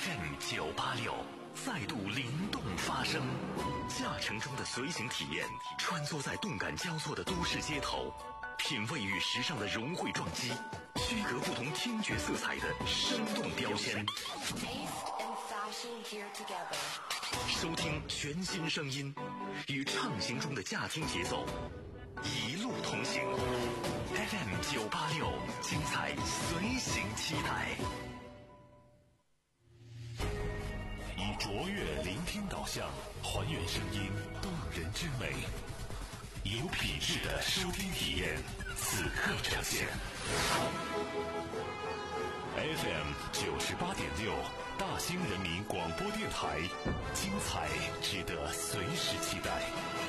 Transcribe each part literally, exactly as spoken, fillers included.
F M 九八六再度灵动发声，驾乘中的随行体验，穿梭在动感交错的都市街头，品味与时尚的融汇撞击，区隔不同听觉色彩的生动标签。收听全新声音，与畅行中的驾听节奏，一路同行。F M 九八六，精彩随行期待。以卓越聆听导向，还原声音动人之美，有品质的收听体验，此刻呈现。F M 九十八点六，大兴人民广播电台，精彩值得随时期待。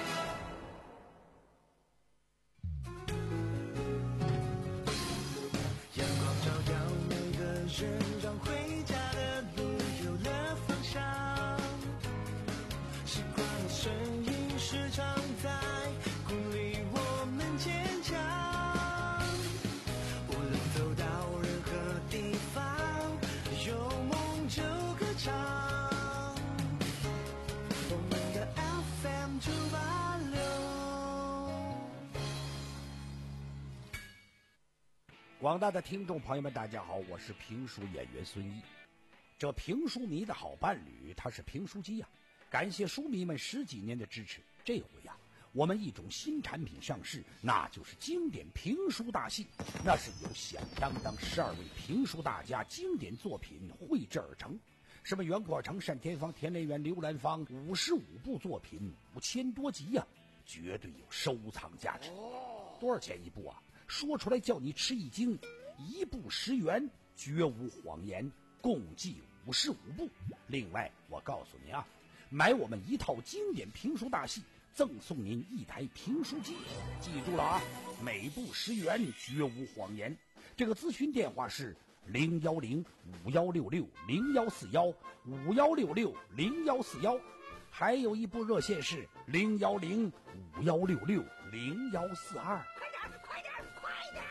阳光照耀每个人，让回家的路有了方向。习惯的声音时常在鼓励我们坚强。无论走到任何地方，有梦就歌唱。我们的 F M 九八六。 广大的听众朋友们，大家好，我是评书演员孙一。这评书迷的好伴侣，他是评书机呀、啊。感谢书迷们十几年的支持，这回呀、啊，我们一种新产品上市，那就是经典评书大戏。那是由响当当十二位评书大家经典作品绘制而成，什么袁阔成、单田芳、田连元、刘兰芳，五十五部作品，五千多集呀、啊，绝对有收藏价值。多少钱一部啊？说出来叫你吃一惊，一部十元，绝无谎言，共计五十五部。另外，我告诉你啊，买我们一套经典评书大戏，赠送您一台评书机。记住了啊，每部十元，绝无谎言。这个咨询电话是零幺零五幺六六零幺四幺五幺六六零幺四幺，还有一部热线是零幺零五幺六六零幺四二。 快点，快点，快点！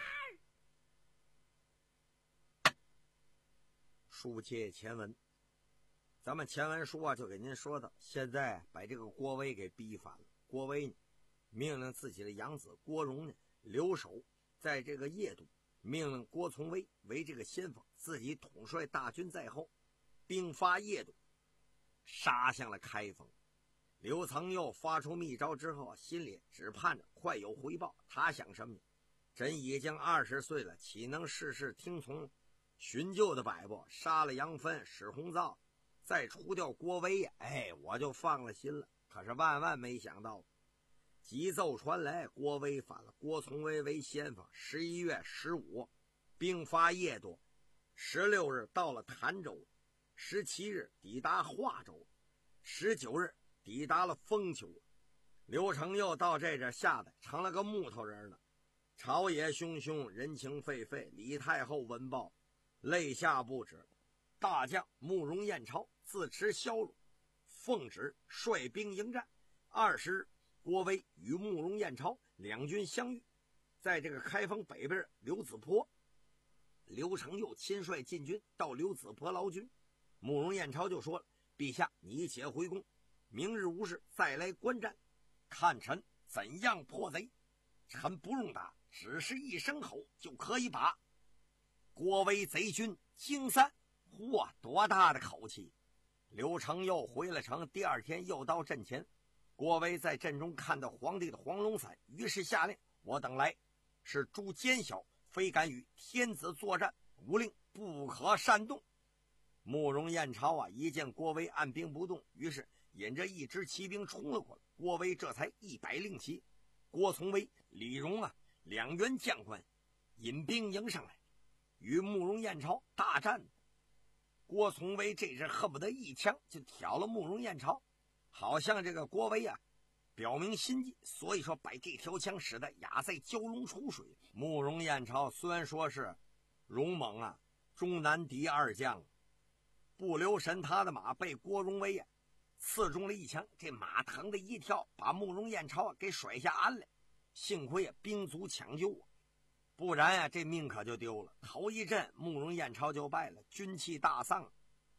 书接前文，咱们前文书啊就给您说到，现在把这个郭威给逼反了。郭威呢，命令自己的养子郭荣呢留守在这个邺都，命令郭从威为这个先锋，自己统帅大军在后，兵发邺都，杀向了开封。刘曾佑发出密诏之后，心里只盼着快有回报。他想什么呢？朕已经二十岁了，岂能事事听从寻旧的摆布？杀了杨芬、史弘造，再除掉郭威，哎，我就放了心了。可是万万没想到，急奏传来，郭威反了。郭从威为先锋，十一月十五兵发邺都，十六日到了潭州，十七日抵达华州，十九日抵达了封丘。刘承佑到这这吓得成了个木头人了。朝野汹汹，人情沸沸，李太后闻报，泪下不止。大将慕容彦超自持骁勇，奉旨率兵迎战。二十日，郭威与慕容彦超两军相遇，在这个开封北边刘子坡。刘承佑亲率禁军到刘子坡劳军，慕容彦超就说了：“陛下，你且回宫，明日无事再来观战，看臣怎样破贼。臣不用打，只是一声吼就可以把。”郭威贼军惊散。嚯，多大的口气！刘承佑回了城，第二天又到阵前。郭威在阵中看到皇帝的黄龙伞，于是下令：“我等来是诛奸小，非敢与天子作战，无令不可擅动。”慕容彦超啊，一见郭威按兵不动，于是引着一支骑兵冲了过来。郭威这才一百令旗。郭从威、李荣啊两员将官引兵迎上来，与慕容彦超大战。郭从威这时恨不得一枪就挑了慕容彦超，好像这个郭威啊表明心迹，所以说把这条枪使得压在蛟龙出水。慕容彦超虽然说是勇猛啊，终难敌二将，不留神他的马被郭荣威啊刺中了一枪，这马疼的一跳，把慕容彦超啊给甩下鞍来。幸亏啊兵卒抢救啊，不然啊这命可就丢了。头一阵慕容彦超就败了，军气大丧。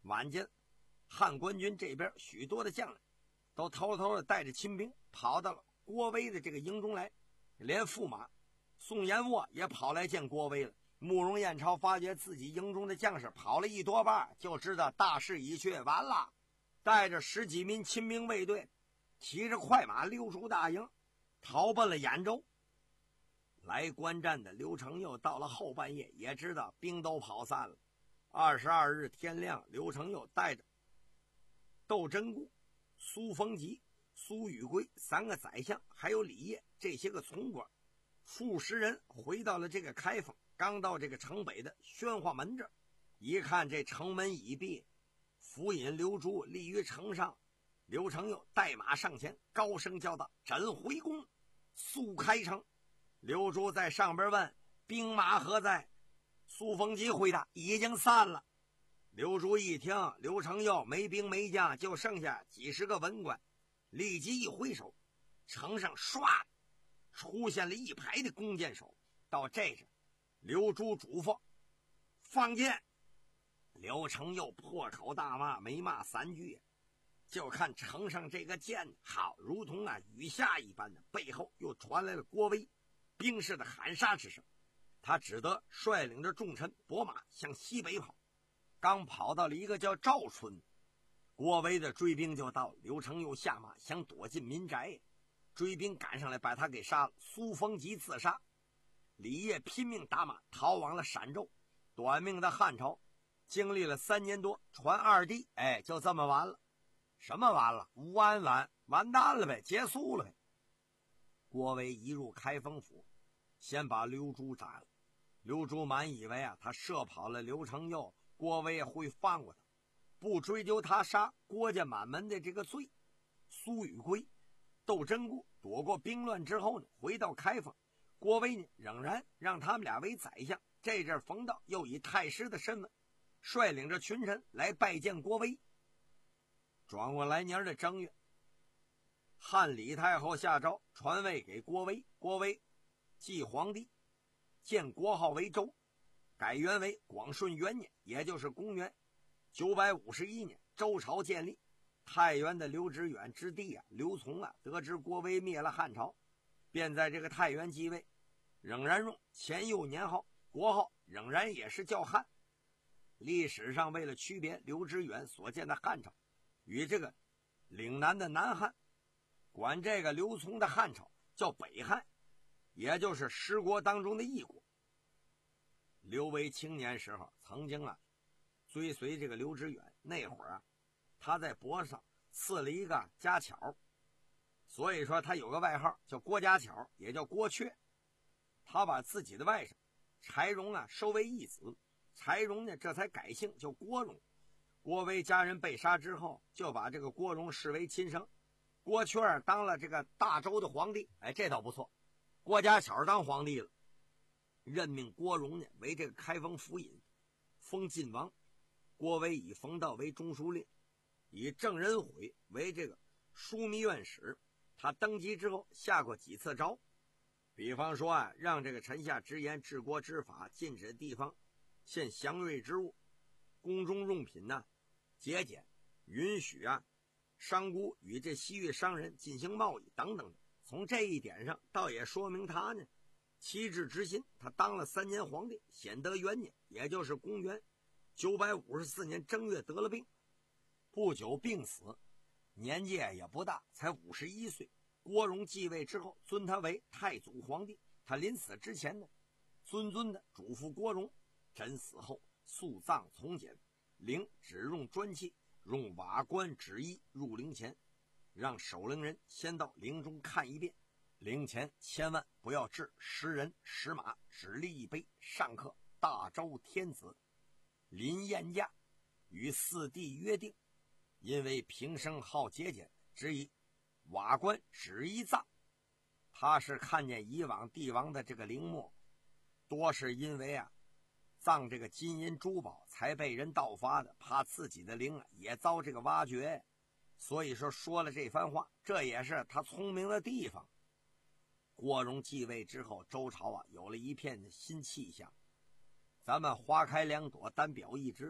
晚间汉官军这边许多的将领都偷偷的带着亲兵跑到了郭威的这个营中来，连驸马宋延沃也跑来见郭威了。慕容彦超发觉自己营中的将士跑了一多半，就知道大势已去，完了，带着十几名亲兵卫队，骑着快马溜出大营，逃奔了兖州。来观战的刘承佑到了后半夜也知道兵都跑散了。二十二日天亮，刘承佑带着窦真固、苏逢吉、苏宇圭三个宰相，还有李业这些个从官，数十人回到了这个开封。刚到这个城北的宣化门这儿，一看这城门已闭，府尹刘珠立于城上。刘承佑带马上前，高声叫道：“朕回宫，速开城。”刘珠在上边问：“兵马何在？”苏逢吉回答：“已经散了。”刘珠一听刘承佑没兵没将，就剩下几十个文官，立即一挥手，城上唰出现了一排的弓箭手。到这时，刘珠嘱咐放箭，刘承佑破口大骂，没骂三句，就看城上这个箭好如同啊雨下一般的，背后又传来了郭威兵士的喊杀之声。他只得率领着众臣拨马向西北跑，刚跑到了一个叫赵村，郭威的追兵就到了。刘承佑下马想躲进民宅，追兵赶上来把他给杀了。苏逢吉自杀，李业拼命打马逃往了陕州。短命的汉朝经历了三年多，传二帝，哎，就这么完了。什么完了？完完完蛋了呗，结束了呗。郭威一入开封府，先把刘珠斩了。刘珠满以为啊，他射跑了刘承佑，郭威会放过他，不追究他杀郭家满门的这个罪。苏宇圭、窦真固躲过兵乱之后呢，回到开封。郭威呢，仍然让他们俩为宰相。这阵冯道又以太师的身份，率领着群臣来拜见郭威。转过来年的正月，汉李太后下诏传位给郭威，郭威继皇帝，建国号为周，改元为广顺元年，也就是公元九百五十一年，周朝建立。太原的刘知远之弟啊，刘琮啊，得知郭威灭了汉朝，便在这个太原继位，仍然用前幼年号，国号仍然也是叫汉。历史上为了区别刘知远所建的汉朝与这个岭南的南汉，管这个刘琮的汉朝叫北汉，也就是十国当中的一国。刘维青年时候曾经啊追随这个刘知远，那会儿啊他在脖子上刺了一个家巧，所以说他有个外号叫郭家巧，也叫郭雀。他把自己的外甥柴荣啊收为义子，柴荣呢这才改姓叫郭荣。郭威家人被杀之后，就把这个郭荣视为亲生。郭雀当了这个大周的皇帝，哎，这倒不错。郭家巧当皇帝了，任命郭荣呢为这个开封府尹，封晋王。郭威以冯道为中书令，以郑仁悔为这个枢密院使。他登基之后下过几次诏，比方说啊，让这个臣下直言治国之法，禁止地方献祥瑞之物，宫中用品呢节俭，允许啊商贾与这西域商人进行贸易等等的。从这一点上倒也说明他呢旗帜之心。他当了三年皇帝，显德元年，也就是公元九百五十四年正月得了病，不久病死，年纪也不大，才五十一岁。郭荣继位之后，尊他为太祖皇帝。他临死之前呢，谆谆的嘱咐郭荣，朕死后肃葬从简，陵只用砖器，用瓦棺纸衣入陵前，让守陵人先到陵中看一遍，陵前千万不要置十人十马，只立一碑，上刻大周天子林彦驾与四帝约定，因为平生好节俭，只以瓦棺纸衣葬。他是看见以往帝王的这个陵墓多是因为啊葬这个金银珠宝才被人盗发的，怕自己的陵啊也遭这个挖掘，所以说说了这番话，这也是他聪明的地方。郭荣继位之后，周朝啊有了一片新气象。咱们花开两朵，单表一枝，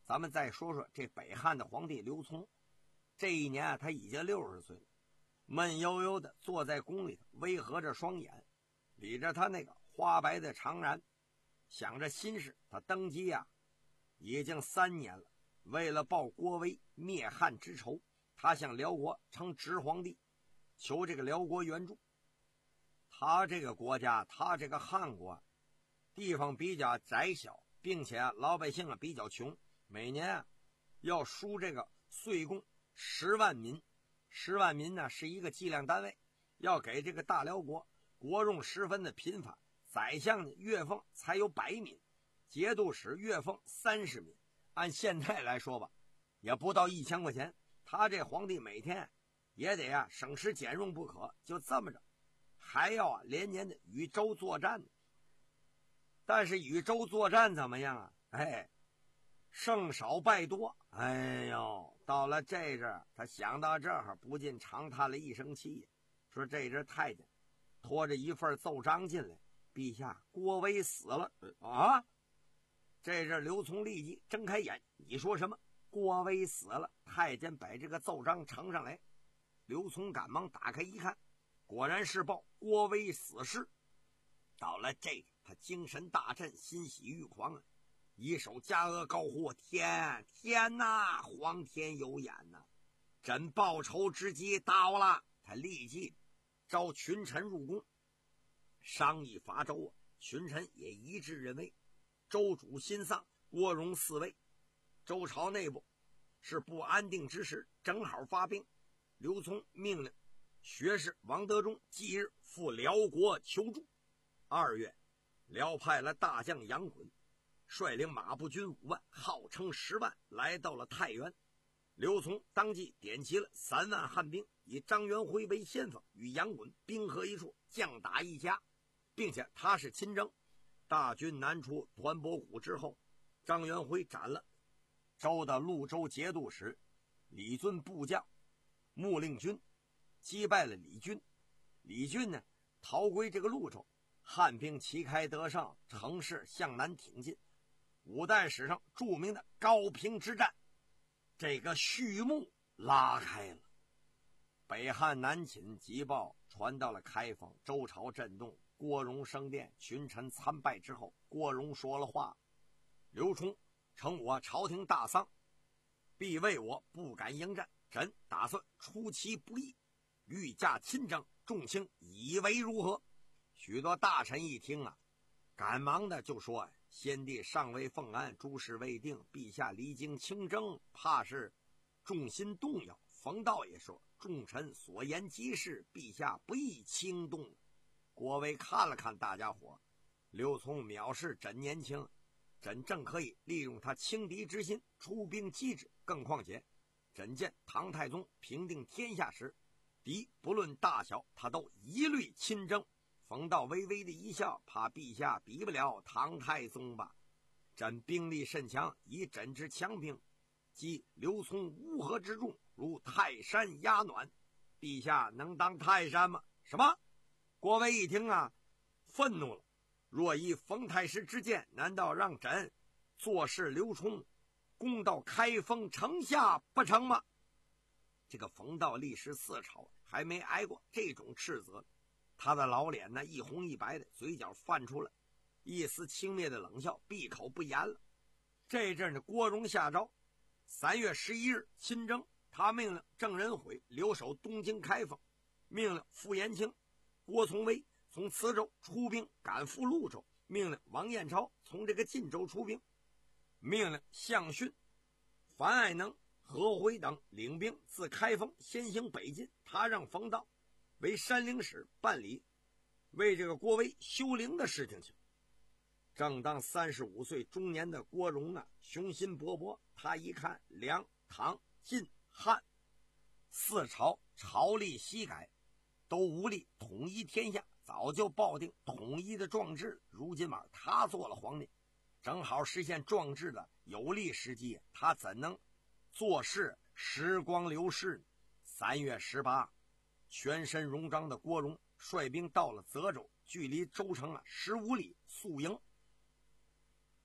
咱们再说说这北汉的皇帝刘琮。这一年啊，他已经六十岁了，闷悠悠的坐在宫里头，微合着双眼，理着他那个花白的长髯，想着心事。他登基啊，已经三年了。为了报郭威灭汉之仇，他向辽国称直皇帝，求这个辽国援助。他这个国家，他这个汉国，地方比较窄小，并且啊，老百姓啊比较穷，每年啊要输这个岁贡十万民。十万民呢是一个计量单位，要给这个大辽国国用十分的频繁。宰相呢月俸才有百民，节度使月俸三十民。按现在来说吧，也不到一千块钱。他这皇帝每天也得啊省吃俭用不可，就这么着，还要啊连年的与周作战。但是与周作战怎么样啊？哎，胜少败多。哎呦，到了这阵儿，他想到这儿，不禁长叹了一声气，说这阵太监拖着一份奏章进来，陛下，郭威死了啊！这阵刘琮立即睁开眼，你说什么？郭威死了？太监把这个奏章呈上来，刘琮赶忙打开一看，果然是报郭威死事。到了这个，他精神大振，欣喜欲狂啊！一手加额高呼：天天哪，皇天有眼呐！朕报仇之机到了！他立即召群臣入宫，商议伐周啊。群臣也一致认为，周主心丧，郭荣嗣位。周朝内部是不安定之时，正好发兵。刘琮命令学士王德忠即日赴辽国求助。二月，辽派了大将杨衮，率领马步军五万，号称十万，来到了太原。刘琮当即点齐了三万汉兵，以张元辉为先锋，与杨衮兵合一处，将打一家，并且他是亲征。大军南出团泊谷之后，张元辉斩了周的潞州节度使李遵部将穆令君，击败了李军。李军呢逃归这个潞州，汉兵旗开得胜，乘势向南挺进。五代史上著名的高平之战这个序幕拉开了。北汉南侵急报传到了开封，周朝震动，郭荣升殿，群臣参拜之后，郭荣说了话：刘琮称我朝廷大丧，必为我不敢迎战，朕打算出其不意，御驾亲征，众卿以为如何？许多大臣一听啊，赶忙的就说：先帝尚未奉安，诸事未定，陛下离京亲征，怕是众心动摇。冯道也说：众臣所言极是，陛下不宜轻动。郭威看了看大家伙，刘琮藐视朕年轻，朕正可以利用他轻敌之心出兵击之。更况且朕见唐太宗平定天下时，敌不论大小，他都一律亲征。冯道微微的一笑，怕陛下比不了唐太宗吧？朕兵力甚强，以朕之强兵，击刘琮乌合之众，如泰山压暖。陛下能当泰山吗？什么？郭威一听啊，愤怒了。若以冯太师之见，难道让朕坐视刘琮攻到开封城下不成吗？这个冯道历时四朝，还没挨过这种斥责，他的老脸呢一红一白的，嘴角泛出了一丝轻蔑的冷笑，闭口不言了。这阵的郭荣下诏，三月十一日亲征。他命令郑仁悔留守东京开封，命令傅延庆、郭从威从磁州出兵赶赴潞州，命令王彦超从这个晋州出兵，命令项逊、樊爱能、何辉等领兵自开封先行北进。他让冯道为山陵使办理为这个郭威修陵的事情去。正当三十五岁中年的郭荣啊，雄心勃勃。他一看梁、唐、晋、汉四朝朝历西改，都无力统一天下，早就抱定统一的壮志。如今嘛，他做了皇帝，正好实现壮志的有利时机，他怎能坐视时光流逝呢？三月十八，全身戎装的郭荣率兵到了泽州，距离州城啊十五里宿营。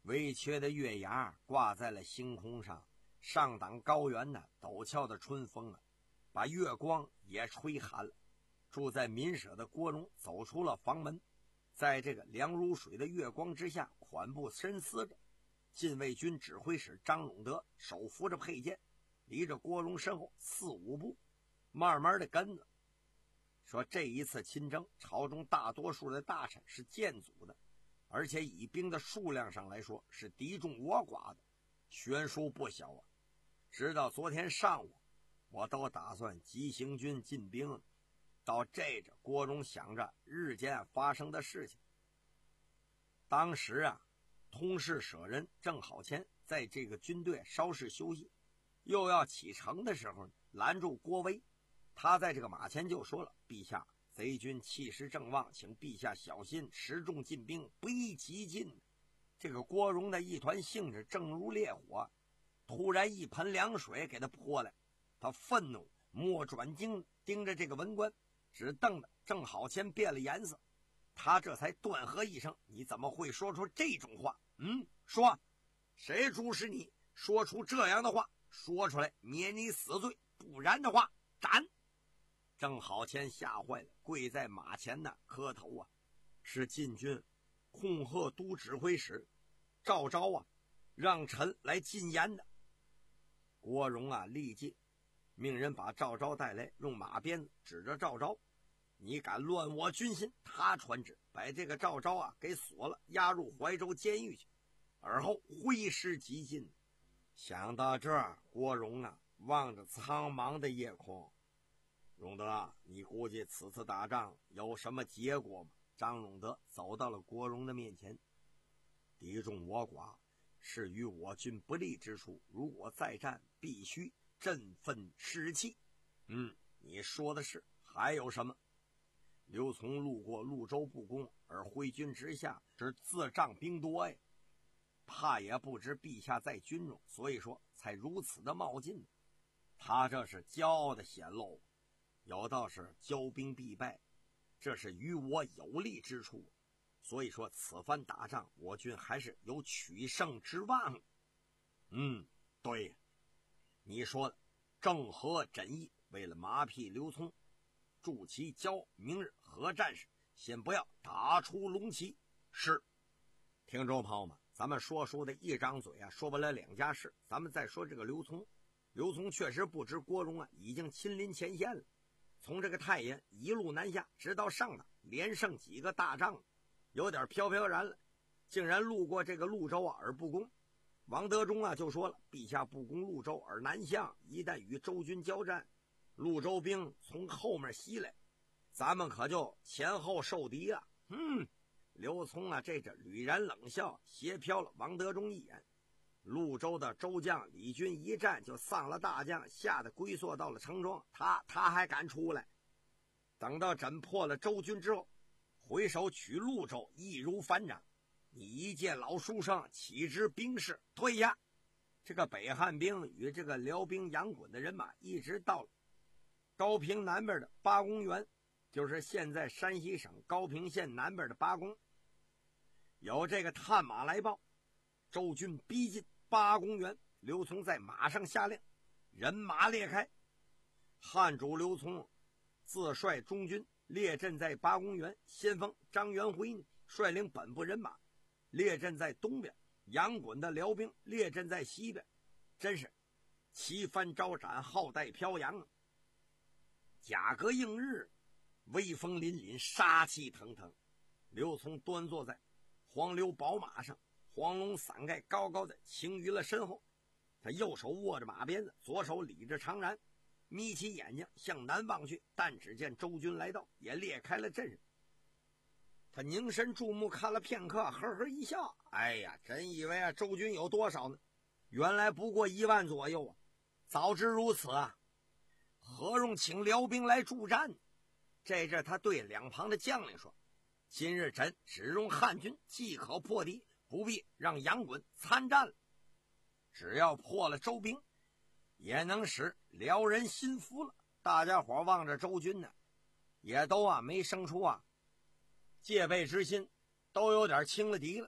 微缺的月牙挂在了星空上，上党高原的陡峭的春风啊，把月光也吹寒了。住在民舍的郭荣走出了房门，在这个凉如水的月光之下缓步深思着。禁卫军指挥使张永德手扶着佩剑，离着郭荣身后四五步，慢慢的跟着。说这一次亲征，朝中大多数的大臣是建祖的，而且以兵的数量上来说是敌众我寡的，悬殊不小啊。直到昨天上午，我都打算急行军进兵。到这着，郭荣想着日间发生的事情。当时啊，通事舍人郑好谦在这个军队稍事休息，又要启程的时候拦住郭威。他在这个马前就说了：“陛下，贼军气势正旺，请陛下小心，持重进兵，不宜急进。”这个郭荣的一团兴致正如烈火，突然一盆凉水给他泼来，他愤怒目转睛盯着这个文官，只瞪得郑好谦变了颜色。他这才断喝一声：“你怎么会说出这种话？嗯，说，谁主使你说出这样的话？说出来免你死罪，不然的话斩！”郑好谦吓坏了，跪在马前呢，磕头啊！是禁军控贺都指挥使赵昭啊，让臣来进言的。郭荣啊，立即命人把赵昭带来，用马鞭子指着赵昭：“你敢乱我军心！”他传旨把这个赵昭啊给锁了，押入怀州监狱去，而后挥师急进。想到这儿，郭荣啊望着苍茫的夜空：“荣德，你估计此次打仗有什么结果吗？”张永德走到了郭荣的面前：“敌众我寡，是与我军不利之处，如果再战，必须振奋士气。”嗯，你说的是。还有什么？刘琮路过潞州不攻，而挥军直下，是自仗兵多呀，怕也不知陛下在军中，所以说才如此的冒进。他这是骄傲的显露，有道是骄兵必败，这是与我有利之处，所以说此番打仗我军还是有取胜之望。嗯，对，你说的正合朕意。为了麻痹刘琮，助其教明日何战时，先不要打出龙旗。是。听众朋友们，咱们说书的一张嘴啊，说不了两家事。咱们再说这个刘琮，刘琮确实不知郭荣啊已经亲临前线了，从这个太原一路南下，直到上党，连胜几个大仗，有点飘飘然了，竟然路过这个潞州啊而不攻。王德忠啊就说了：“陛下不攻潞州而南向，一旦与周军交战，潞州兵从后面袭来，咱们可就前后受敌了。”嗯，刘琮啊这阵吕然冷笑，斜瞟了王德忠一眼。潞州的周将李军一战就丧了大将，吓得龟缩到了城中，他他还敢出来？等到斩破了周军之后，回首取潞州，易如反掌。你一介老书生，岂知兵事？退下！这个北汉兵与这个辽兵杨衮的人马，一直到了高平南边的八公园，就是现在山西省高平县南边的八公。有这个探马来报，周军逼近八公园。刘琮在马上下令，人马列开。汉主刘琮自率中军列阵在八公园，先锋张元辉呢率领本部人马列阵在东边，杨衮的辽兵列阵在西边，真是旗帆招展，号带飘扬，甲革映日，威风凛凛，杀气腾腾。刘琮端坐在黄鹂宝马上，黄龙伞盖高高的擎于了身后，他右手握着马鞭子，左手理着长髯，眯起眼睛向南望去，但只见周军来到，也列开了阵势。他凝神注目看了片刻，呵呵一笑：“哎呀，真以为啊周军有多少呢？原来不过一万左右啊！早知如此啊，何用请辽兵来助战？”这阵他对两旁的将领说：“今日朕只用汉军即可破敌，不必让杨衮参战了。只要破了周兵，也能使辽人心服了。”大家伙望着周军呢，也都啊没生出啊戒备之心，都有点轻了敌了。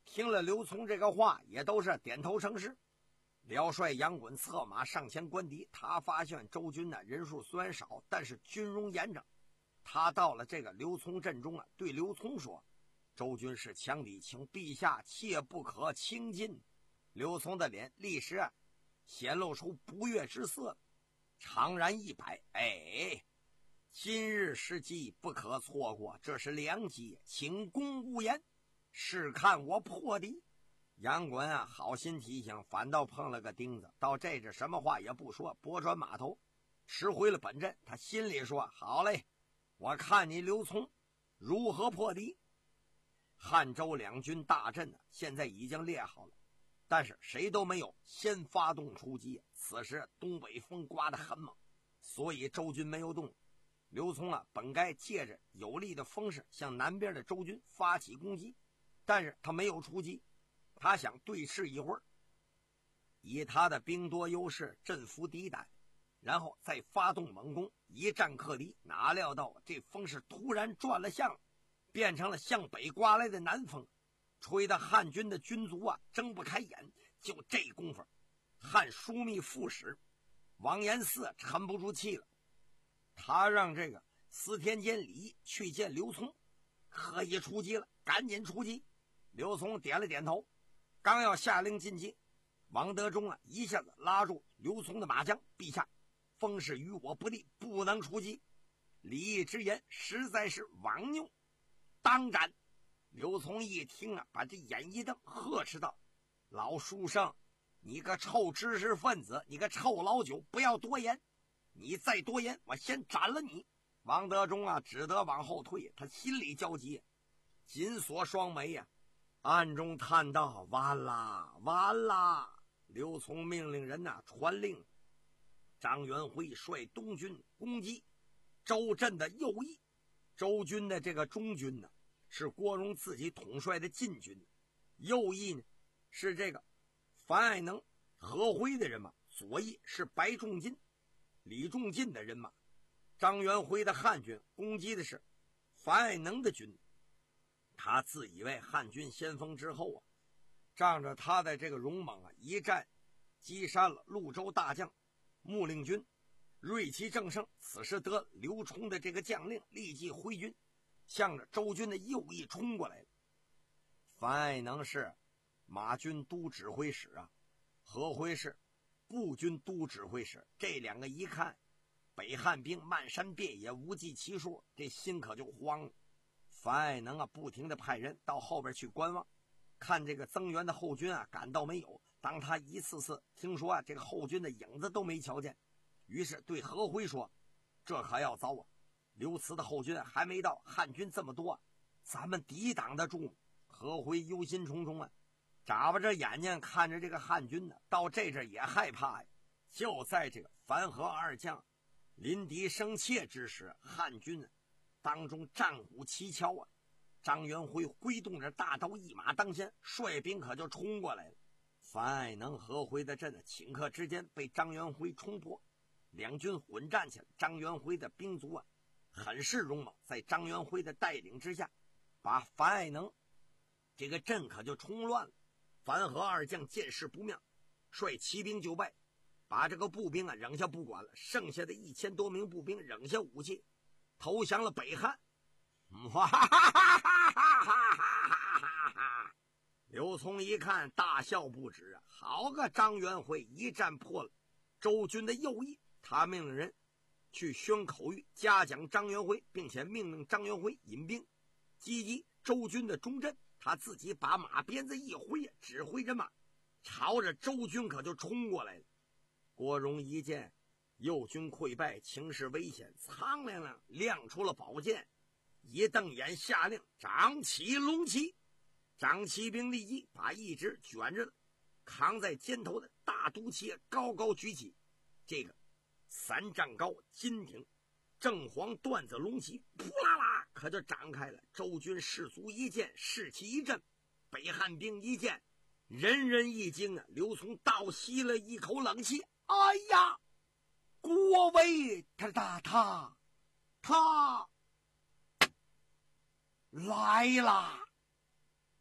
听了刘琮这个话，也都是点头称是。辽帅杨衮策马上前观敌，他发现周军呢人数虽然少，但是军容严整。他到了这个刘琮阵中啊，对刘琮说：“周军是强敌，请陛下切不可轻进。”刘琮的脸立时啊显露出不悦之色，长髯一摆：“哎，今日时机不可错过，这是良机，请公勿言，试看我破敌。”杨衮啊，好心提醒，反倒碰了个钉子。到这阵什么话也不说，拨转马头，驰回了本阵。他心里说：“好嘞，我看你刘琮如何破敌。”汉周两军大阵呢，现在已经列好了，但是谁都没有先发动出击。此时东北风刮得很猛，所以周军没有动。刘琮啊，本该借着有利的风势向南边的周军发起攻击，但是他没有出击。他想对峙一会儿，以他的兵多优势镇服敌胆，然后再发动猛攻，一战克敌。哪料到这风势突然转了向，变成了向北刮来的南风，吹得汉军的军卒啊睁不开眼。就这功夫，汉枢密副使王延嗣沉不住气了，他让这个司天监李去见刘琮，可以出击了，赶紧出击。刘琮点了点头，刚要下令进击，王德忠啊一下子拉住刘琮的马缰：“陛下，风势与我不利，不能出击。”李毅之言实在是枉谬，当斩！刘琮一听啊，把这眼一瞪，呵斥道：“老书生，你个臭知识分子，你个臭老九，不要多言！你再多言，我先斩了你！”王德忠啊，只得往后退，他心里焦急，紧锁双眉呀、啊，暗中叹道：“完啦，完啦！”刘琮命令人呐、啊、传令，张元辉率东军攻击周镇的右翼。周军的这个中军呢，是郭荣自己统帅的禁军；右翼呢，是这个樊爱能、何辉的人马；左翼是白仲进、李仲进的人马。张元辉的汉军攻击的是樊爱能的军，他自以为汉军先锋之后啊，仗着他的这个勇猛啊，一战击杀了潞州大将穆令军，锐气正盛。此时得刘冲的这个将令，立即挥军向着周军的右翼冲过来了。樊爱能是马军都指挥使啊，何辉是步军都指挥使，这两个一看北汉兵漫山遍野，无计其数，这心可就慌了。樊爱能啊，不停地派人到后边去观望，看这个增援的后军啊赶到没有。当他一次次听说啊这个后军的影子都没瞧见，于是对何辉说：“这可要糟啊！刘慈的后军还没到，汉军这么多，咱们抵挡得住吗？”何辉忧心忡忡啊，眨巴着眼睛看着这个汉军呢，到这阵也害怕呀。就在这个樊和二将临敌生怯之时，汉军当中战鼓齐敲啊，张元辉挥动着大刀，一马当先，率兵可就冲过来了。樊爱能、何辉的阵顷刻之间被张元辉冲破，两军混战起来。张元辉的兵卒啊很是勇猛，在张元辉的带领之下，把樊爱能这个阵可就冲乱了。樊和二将见势不妙，率骑兵就败，把这个步兵啊扔下不管了，剩下的一千多名步兵扔下武器，投降了北汉。哇哈哈哈哈哈哈哈！刘琮一看，大笑不止啊！好个张元辉，一战破了周军的右翼。他命令人去宣口谕，嘉奖张元辉，并且命令张元辉引兵击击周军的中阵。他自己把马鞭子一挥，指挥人马朝着周军可就冲过来了。郭荣一见右军溃败，情势危险，苍亮亮亮出了宝剑，一瞪眼下令掌起龙旗。掌旗兵立即把一直卷着的扛在肩头的大毒旗高高举起，这个三丈高金挺正黄缎子龙旗扑啦啦可就展开了。周军士卒一见，士气一振，北汉兵一见，人人一惊啊！刘琮倒吸了一口冷气，哎呀，郭威他他他他来啦！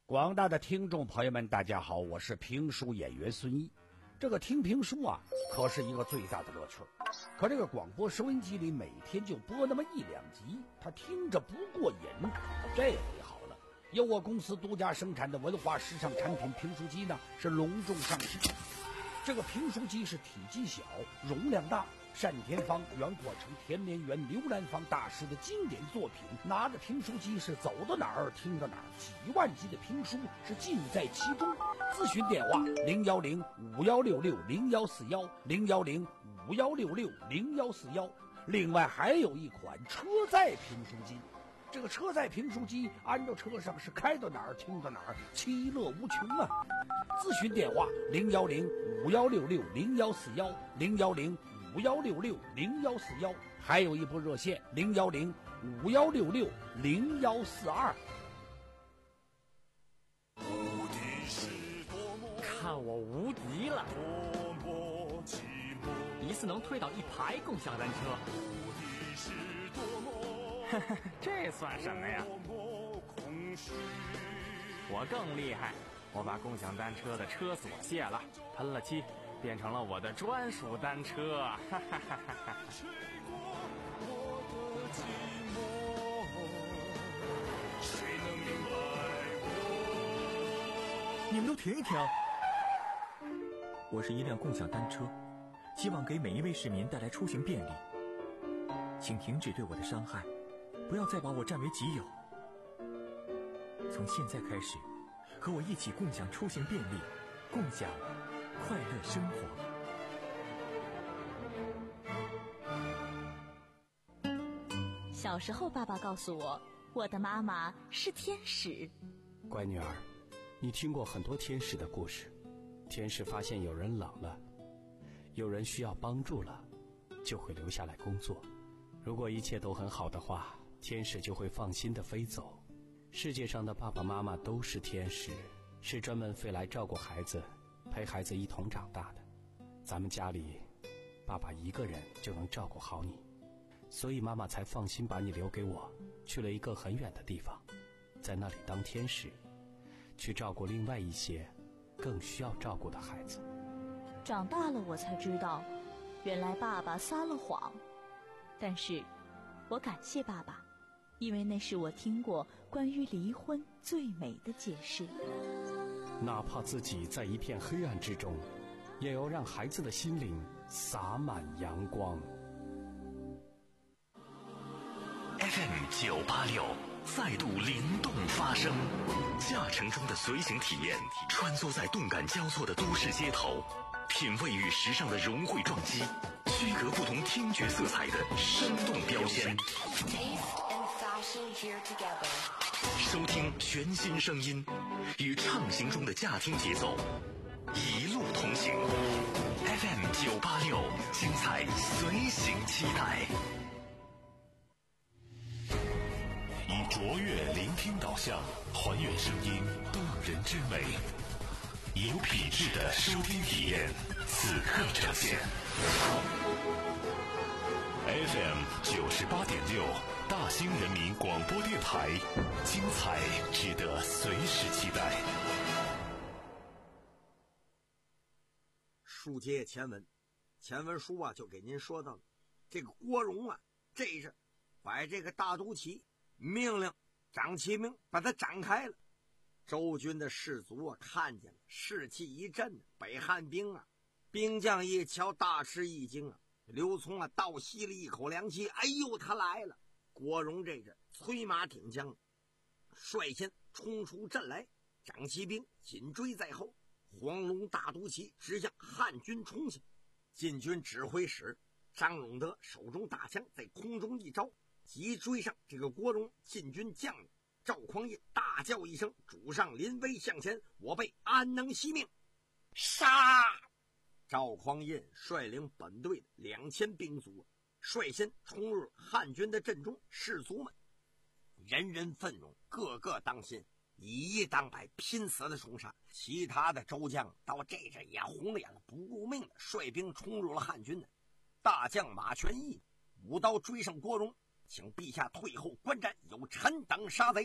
广大的听众朋友们，大家好，我是评书演员孙毅。这个听评书啊，可是一个最大的乐趣。可这个广播收音机里每天就播那么一两集，他听着不过瘾。这回好了，由我公司独家生产的文化时尚产品评书机呢，是隆重上市。这个评书机是体积小，容量大。单田芳、袁国成、田连元、刘兰芳大师的经典作品，拿着评书机是走到哪儿听到哪儿，几万集的评书是尽在其中。咨询电话零幺零五幺六六零幺四幺零幺零五幺六六零幺四幺。另外还有一款车载评书机，这个车载评书机安着车上是开到哪儿听到哪儿，其乐无穷啊！咨询电话零幺零五幺六六零幺四幺零幺零五幺六六零幺四幺，还有一部热线零幺零五幺六六零幺四二。 看我无敌了！一次能推倒一排共享单车。这算什么呀？我更厉害，我把共享单车的车锁卸了，喷了漆，变成了我的专属单车。哈哈哈哈！ 你们都停一停！我是一辆共享单车，希望给每一位市民带来出行便利。请停止对我的伤害，不要再把我占为己有。从现在开始，和我一起共享出行便利，共享快乐生活。 小时候，爸爸告诉我，我的妈妈是天使。 乖女儿，你听过很多天使的故事。天使发现有人冷了，有人需要帮助了，就会留下来工作。如果一切都很好的话，天使就会放心地飞走。世界上的爸爸妈妈都是天使，是专门飞来照顾孩子，陪孩子一同长大的。咱们家里，爸爸一个人就能照顾好你，所以妈妈才放心把你留给我，去了一个很远的地方，在那里当天使，去照顾另外一些更需要照顾的孩子。 长大了我才知道，原来爸爸撒了谎。但是我感谢爸爸，因为那是我听过关于离婚最美的解释。 哪怕自己在一片黑暗之中，也要让孩子的心灵洒满阳光。 F M 九八六再度灵动发声，驾乘中的随行体验，穿梭在动感交错的都市街头，品味与时尚的融汇撞击，区隔不同听觉色彩的生动标签。收听全新声音，与畅行中的驾听节奏，一路同行。F M 九八六，精彩随行期待。以卓越聆听导向，还原声音动人之美，以有品质的收听体验，此刻呈现。F M 九十八点六，大兴人民广播电台，精彩值得随时期待。 书接前文，前文书啊就给您说到了，这个郭荣啊，这是把这个大都旗命令张其明把它展开了。周军的士卒啊看见了，士气一振，北汉兵啊，兵将一瞧大吃一惊啊。刘琮啊倒吸了一口凉气，哎呦，他来了！郭荣这阵催马挺枪，率先冲出阵来，张骑兵紧追在后，黄龙大都旗直向汉军冲下。禁军指挥使张永德手中大枪在空中一招，急追上这个郭荣。禁军将领赵匡胤大叫一声：“主上临危向前，我辈安能惜命？”杀！赵匡胤率领本队的两千兵卒，率先冲入汉军的阵中。士卒们人人奋勇，个个当心，以一当百，拼死的冲杀。其他的周将到这阵也红脸了，不顾命的率兵冲入了汉军。大将马全义舞刀追上郭荣，请陛下退后观战，有臣等杀贼。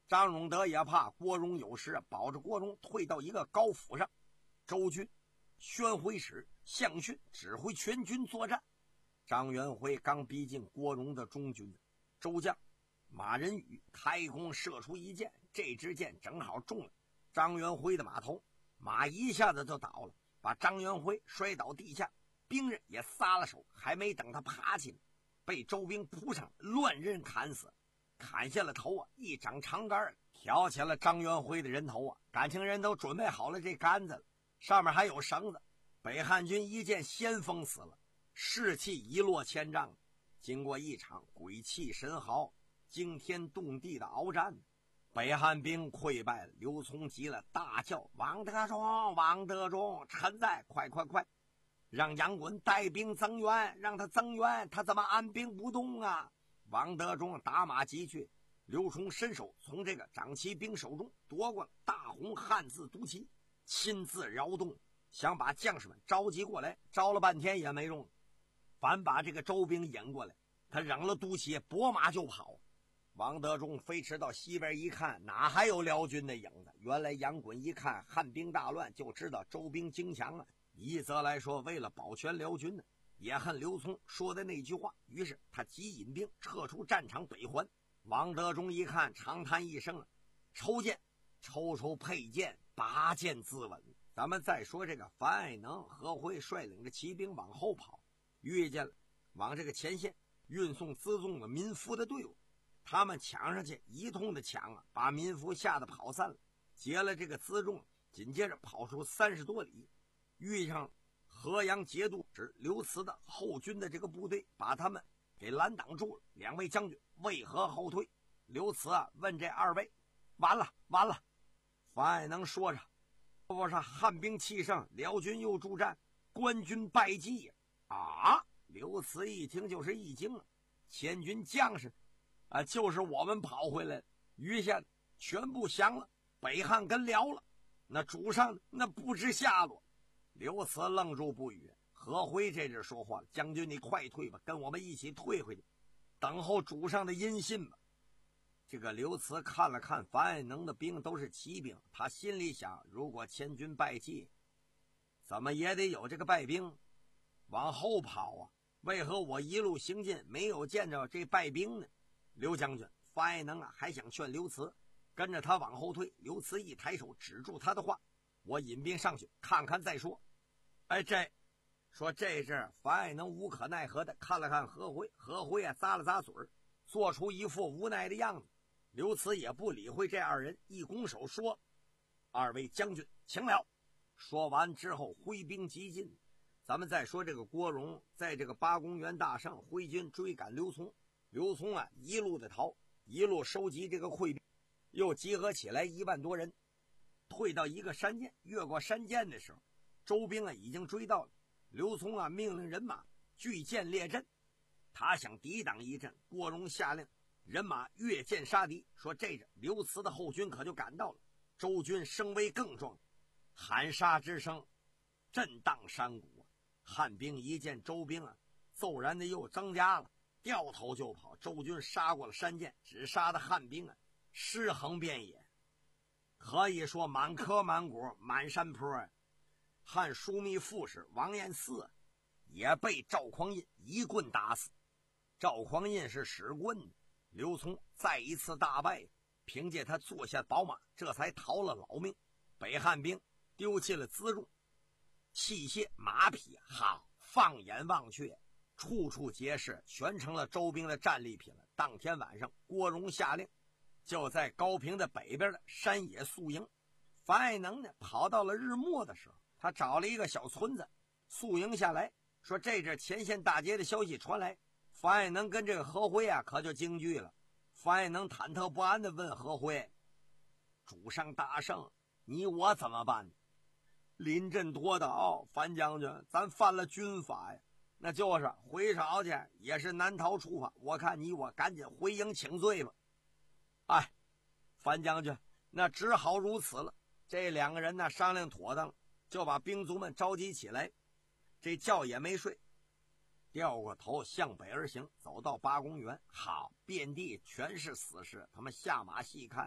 张永德也怕郭荣有事，保着郭荣退到一个高府上。周军宣徽使向训指挥全军作战。张元辉刚逼近郭荣的中军，周将马仁宇开弓射出一箭，这支箭正好中了张元辉的马头，马一下子就倒了，把张元辉摔倒地下，兵人也撒了手，还没等他爬起来，被周兵扑上乱刃砍死，砍下了头啊，一掌长杆挑起了张元辉的人头啊，感情人都准备好了这杆子了，上面还有绳子。北汉军一见先锋死了，士气一落千丈。经过一场鬼气神嚎、惊天动地的鏖战，北汉兵溃败了。刘琮急了，大叫：“王德忠，王德忠，臣在！快快快，让杨衮带兵增援，让他增援，他怎么按兵不动啊？”王德忠打马急去，刘琮伸手从这个长骑兵手中夺过了大红汉字独旗，亲自摇动，想把将士们召集过来，招了半天也没用，反把这个周兵引过来。他扔了独旗，拨马就跑。王德忠飞驰到西边一看，哪还有辽军的影子？原来杨衮一看汉兵大乱，就知道周兵精强啊。一则来说，为了保全辽军呢，也恨刘琮说的那句话，于是他急引兵撤出战场北还。王德忠一看，长叹一声啊，抽剑，抽出佩剑，拔剑自刎。咱们再说这个樊爱能、何辉率领着骑兵往后跑，遇见了往这个前线运送辎重的民夫的队伍，他们抢上去，一通的抢啊，把民夫吓得跑散了，劫了这个辎重，紧接着跑出三十多里，遇上河阳节度使刘慈的后军的这个部队，把他们给拦挡住了。两位将军为何后退？刘慈啊问这二位，完了完了。樊爱能说着，不是汉兵气盛，辽军又助战，官军败绩啊！刘慈一听就是一惊啊，千军将士啊，就是我们跑回来了，余下全部降了，北汉跟辽了，那主上那不知下落。刘慈愣住不语。何辉这阵说话了：“将军你快退吧，跟我们一起退回去，等候主上的音信吧。”这个刘慈看了看樊爱能的兵都是骑兵，他心里想，如果千军败绩，怎么也得有这个败兵往后跑啊，为何我一路行进没有见着这败兵呢？刘将军，樊爱能啊还想劝刘慈跟着他往后退。刘慈一抬手止住他的话：“我引兵上去看看再说。”哎，这说这阵樊爱能无可奈何的看了看何辉，何辉啊咂了咂嘴，做出一副无奈的样子。刘慈也不理会这二人，一拱手说：“二位将军请了。”说完之后挥兵急进。咱们再说这个郭荣在这个八公园大胜，挥军追赶刘琮，刘琮啊一路的逃，一路收集这个溃兵，又集合起来一万多人，退到一个山涧。越过山涧的时候，周兵啊已经追到了。刘琮啊命令人马聚箭列阵，他想抵挡一阵。郭荣下令人马越箭杀敌，说这阵刘慈的后军可就赶到了。周军声威更壮，喊杀之声震荡山谷。汉兵一见周兵啊骤然的又增加了，掉头就跑。周军杀过了山涧，只杀的汉兵啊尸横遍野，可以说满坑满谷满山坡啊。汉枢密副使王彦嗣也被赵匡胤一棍打死。赵匡胤是使棍的，刘琮再一次大败，凭借他坐下宝马，这才逃了老命。北汉兵丢弃了辎重、器械、马匹，好，放眼望去，处处皆是，全成了周兵的战利品了。当天晚上，郭荣下令，就在高平的北边的山野宿营。樊爱能呢，跑到了日末的时候，他找了一个小村子宿营下来，说这阵前线大捷的消息传来。樊爱能跟这个何辉啊可就惊惧了。樊爱能忐忑不安地问何辉：“主上大胜，你我怎么办？”临阵夺岛，樊将军，咱犯了军法呀，那就是回朝去也是难逃处罚。我看你我赶紧回营请罪吧。哎，樊将军，那只好如此了。这两个人呢商量妥当了，就把兵卒们召集起来，这觉也没睡，掉过头向北而行，走到八公园，好，遍地全是死尸。他们下马细看，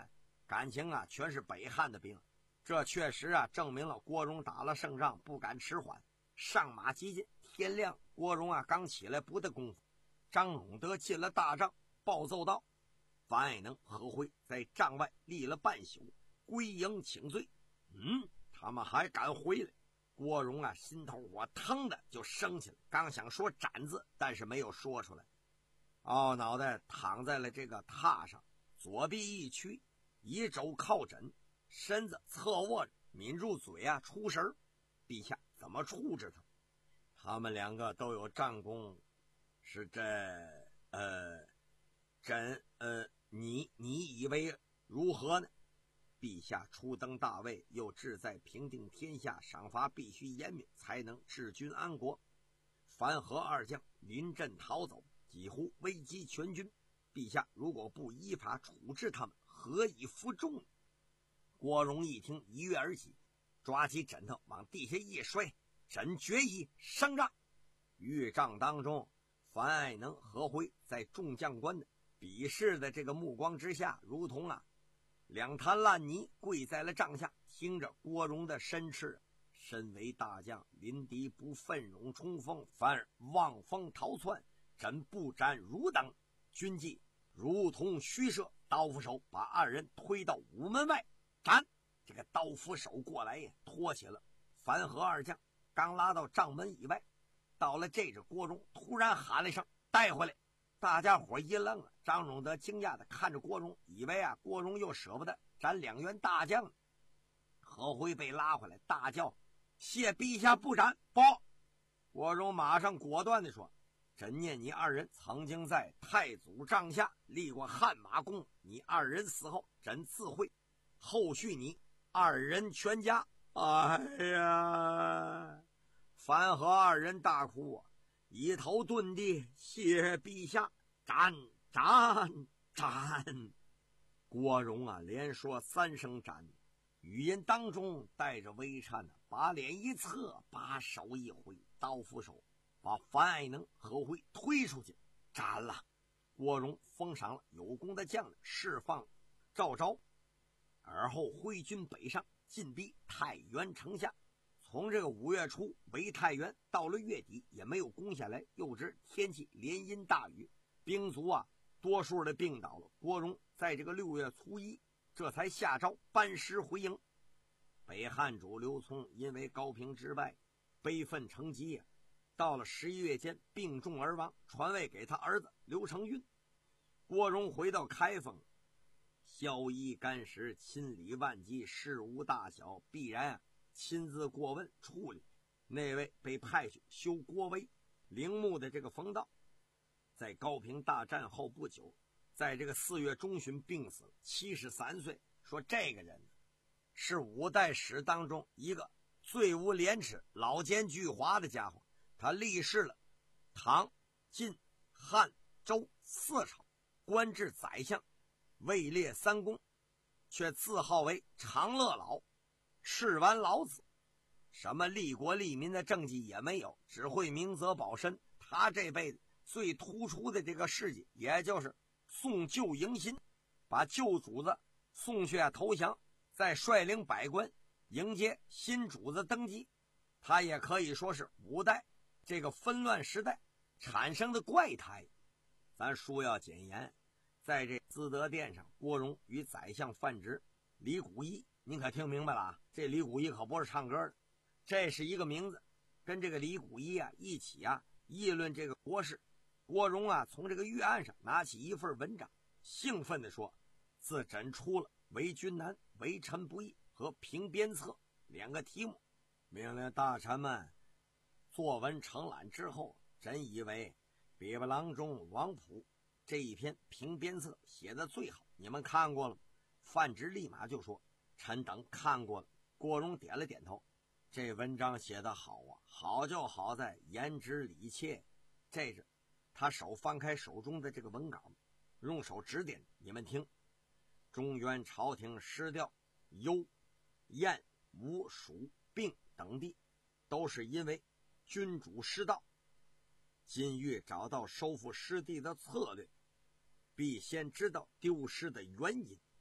感情啊全是北汉的兵。这确实啊证明了郭荣打了胜仗不敢迟缓，上马急进。天亮，郭荣啊刚起来不的功夫，张永德进了大帐，报奏道：樊爱能、何辉在帐外立了半宿，归营请罪。嗯，他们还敢回来？郭荣啊心头火腾的就升起来，刚想说斩字，但是没有说出来，懊恼的躺在了这个榻上，左臂一屈，一肘靠枕，身子侧卧着，抿住嘴啊出神。陛下怎么处置他？他们两个都有战功，是这呃朕呃你你以为如何呢？陛下初登大位，又志在平定天下，赏罚必须严明，才能治军安国。樊和二将临阵逃走，几乎危及全军。陛下如果不依法处置他们，何以服众？郭荣一听，一跃而起，抓起枕头往地下一摔，朕决意上帐。御帐当中，樊爱能、何辉在众将官的鄙视的这个目光之下，如同啊两滩烂泥，跪在了帐下，听着郭荣的申斥。身为大将，临敌不奋勇冲锋，反而望风逃窜，朕不斩汝等，军纪如同虚设。刀斧手把二人推到午门外斩。这个刀斧手过来呀，拖起了樊和二将，刚拉到帐门以外，到了这只郭荣突然喊了一声带回来。大家伙一愣啊，张荣德惊讶的看着郭荣，以为啊郭荣又舍不得斩两员大将呢。何辉被拉回来，大叫：谢陛下不斩！不！郭荣马上果断地说：朕念你二人曾经在太祖帐下立过汗马功，你二人死后，朕自会后续你二人全家。哎呀！樊和二人大哭啊，一头遁地，谢陛下，斩斩斩！郭荣啊连说三声斩，语音当中带着微颤的，把脸一侧，把手一挥，刀斧手把樊爱能、何辉推出去斩了。郭荣封赏了有功的将领，释放赵昭，而后挥军北上，进逼太原城下。从这个五月初围太原，到了月底也没有攻下来，又知天气连阴大雨，兵卒啊多数的病倒了。郭荣在这个六月初一这才下诏班师回营。北汉主刘琮因为高平之败悲愤成疾啊，到了十一月间病重而亡，传位给他儿子刘承运。郭荣回到开封，孝衣干食，亲礼万机，事无大小必然啊亲自过问处理。那位被派去修郭威陵墓的这个冯道，在高平大战后不久，在这个四月中旬病死了，七十三岁。说这个人是五代史当中一个最无廉耻、老奸巨猾的家伙。他历仕了唐、晋、汉、周四朝，官至宰相，位列三公，却自号为长乐老、赤完老子，什么利国利民的政绩也没有，只会明哲保身。他这辈子最突出的这个事迹，也就是送旧迎新，把旧主子送去投降，再率领百官迎接新主子登基。他也可以说是五代这个纷乱时代产生的怪胎。咱书要简言，在这资德殿上，郭荣与宰相范直、李谷一，您可听明白了啊？这李谷一可不是唱歌的，这是一个名字。跟这个李谷一啊一起啊议论这个国事。郭荣啊从这个御案上拿起一份文章，兴奋地说：自朕出了为君难、为臣不易和平边策两个题目，命令大臣们作文承揽之后，朕以为比巴郎中王溥这一篇平边策写的最好，你们看过了吗？范直立马就说：臣等看过了。郭荣点了点头，这文章写得好啊，好就好在言之理切。这是他手翻开手中的这个文稿，用手指点，你们听：中原朝廷失掉幽、燕、吴、蜀、并等地，都是因为君主失道。今欲找到收复失地的策略，必先知道丢失的原因，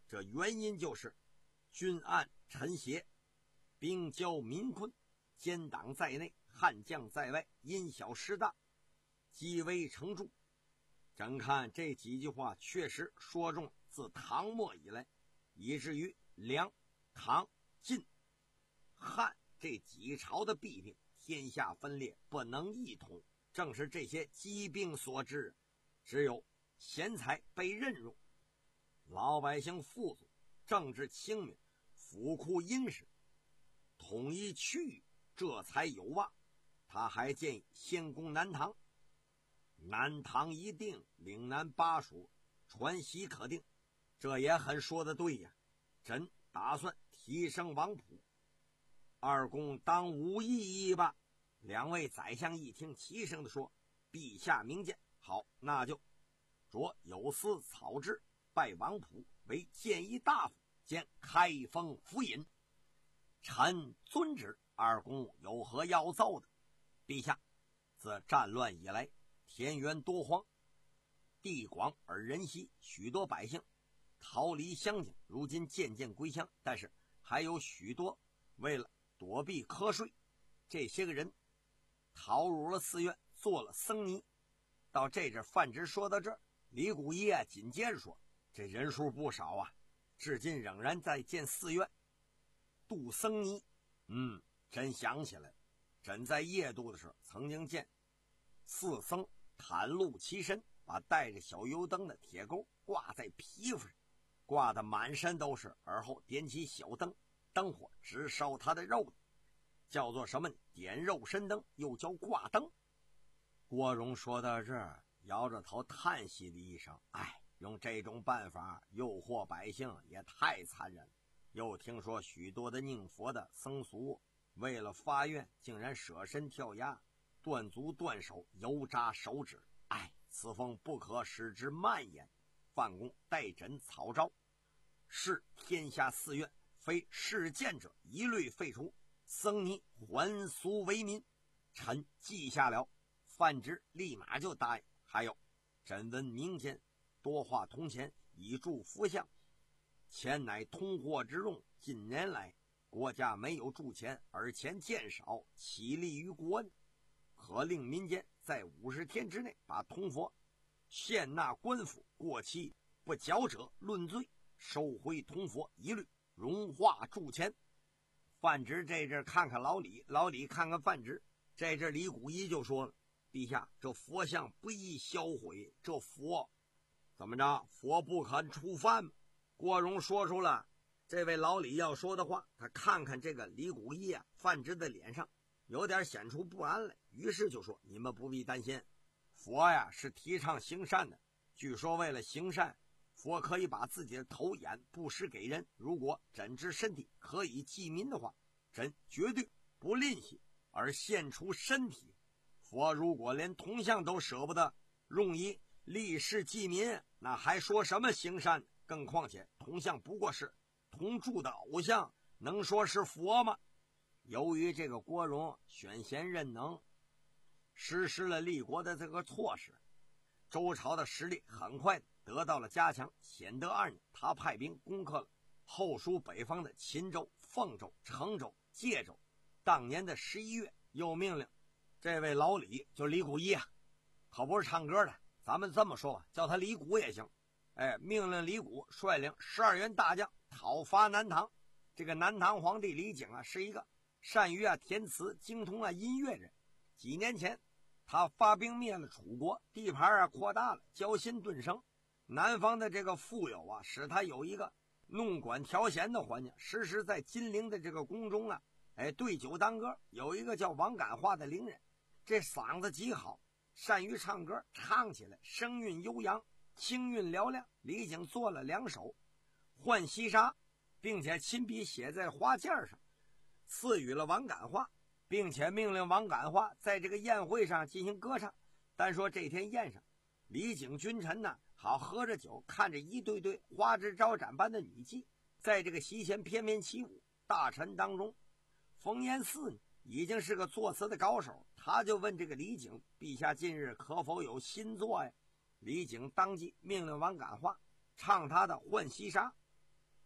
这原因就是军案陈协，兵交民困，奸党在内，悍将在外，因小失大，积微成著。真看这几句话确实说中自唐末以来，以至于梁、唐、晋、汉这几朝的弊病，天下分裂，不能一统，正是这些疾病所致。只有贤才被任用，老百姓富足，政治清明，府库殷实，统一区域，这才有望。他还建议先攻南唐，南唐一定，岭南巴蜀，川西可定。这也很说得对呀。朕打算提升王普，二公当无异议吧？两位宰相一听，齐声地说：“陛下明鉴。好，那就着有司草制，拜王普为谏议大夫兼开封府尹。臣遵旨。二公有何要奏的？”陛下，自战乱以来，田园多荒，地广而人稀，许多百姓逃离乡境，如今渐渐归乡，但是还有许多为了躲避瞌睡，这些个人逃入了寺院，做了僧尼。到这阵范直说到这儿，李谷一啊紧接着说：“这人数不少啊，至今仍然在建寺院度僧尼。”嗯，真想起来了，朕在夜渡的时候曾经见四僧袒露其身，把带着小油灯的铁钩挂在皮肤上，挂得满身都是，而后点起小灯，灯火直烧他的肉，叫做什么？点肉身灯，又叫挂灯。郭荣说到这儿，摇着头叹息了一声：“哎，用这种办法诱惑百姓也太残忍了。又听说许多的宁佛的僧俗，为了发愿，竟然舍身跳崖，断足断手，油扎手指。哎，此风不可使之蔓延。范公代朕草诏，是天下寺院非世见者一律废除，僧尼还俗为民。臣记下了。”范直立马就答应。还有，朕闻民间多画铜钱以铸佛像，钱乃通货之用，近年来国家没有铸钱，而钱渐少，岂利于国呢？可令民间在五十天之内把铜佛献纳官府，过期不缴者论罪，收回铜佛，一律融化铸钱。范直这阵看看老李，老李看看范直，这阵李谷一就说了：“陛下，这佛像不宜销毁，这佛怎么着？佛不肯触犯吗？”郭荣说出了这位老李要说的话，他看看这个李谷一啊，范直的脸上有点显出不安来，于是就说：“你们不必担心，佛呀是提倡行善的，据说为了行善，佛可以把自己的头眼布施给人。如果朕之身体可以济民的话，朕绝对不吝惜而献出身体。佛如果连铜像都舍不得用以立世济民，那还说什么行善？更况且铜像不过是铜铸的偶像，能说是佛吗？”由于这个郭荣选贤任能，实施了立国的这个措施，周朝的实力很快得到了加强。显德二年，他派兵攻克了后蜀北方的秦州、凤州、成州、介州。当年的十一月，又命令这位老李，就李谷一啊，可不是唱歌的，咱们这么说吧，叫他李谷也行。哎，命令李谷率领十二员大将讨伐南唐。这个南唐皇帝李景啊，是一个善于啊填词、精通啊音乐人。几年前，他发兵灭了楚国，地盘啊扩大了，交心顿生。南方的这个富有啊，使他有一个弄管调弦的环境，时时在金陵的这个宫中啊，哎对酒当歌。有一个叫王感化的伶人，这嗓子极好，善于唱歌，唱起来声韵悠扬，清韵嘹亮。李景做了两首《浣溪沙》，并且亲笔写在花件上，赐予了王感化，并且命令王感化在这个宴会上进行歌唱。单说这天宴上，李景君臣呢，好喝着酒，看着一对对花枝招展般的女妓在这个席前翩翩起舞。大臣当中，冯延巳呢已经是个作词的高手，他就问这个李景：“陛下近日可否有新作呀？”李景当即命令王感化唱他的《浣溪沙》，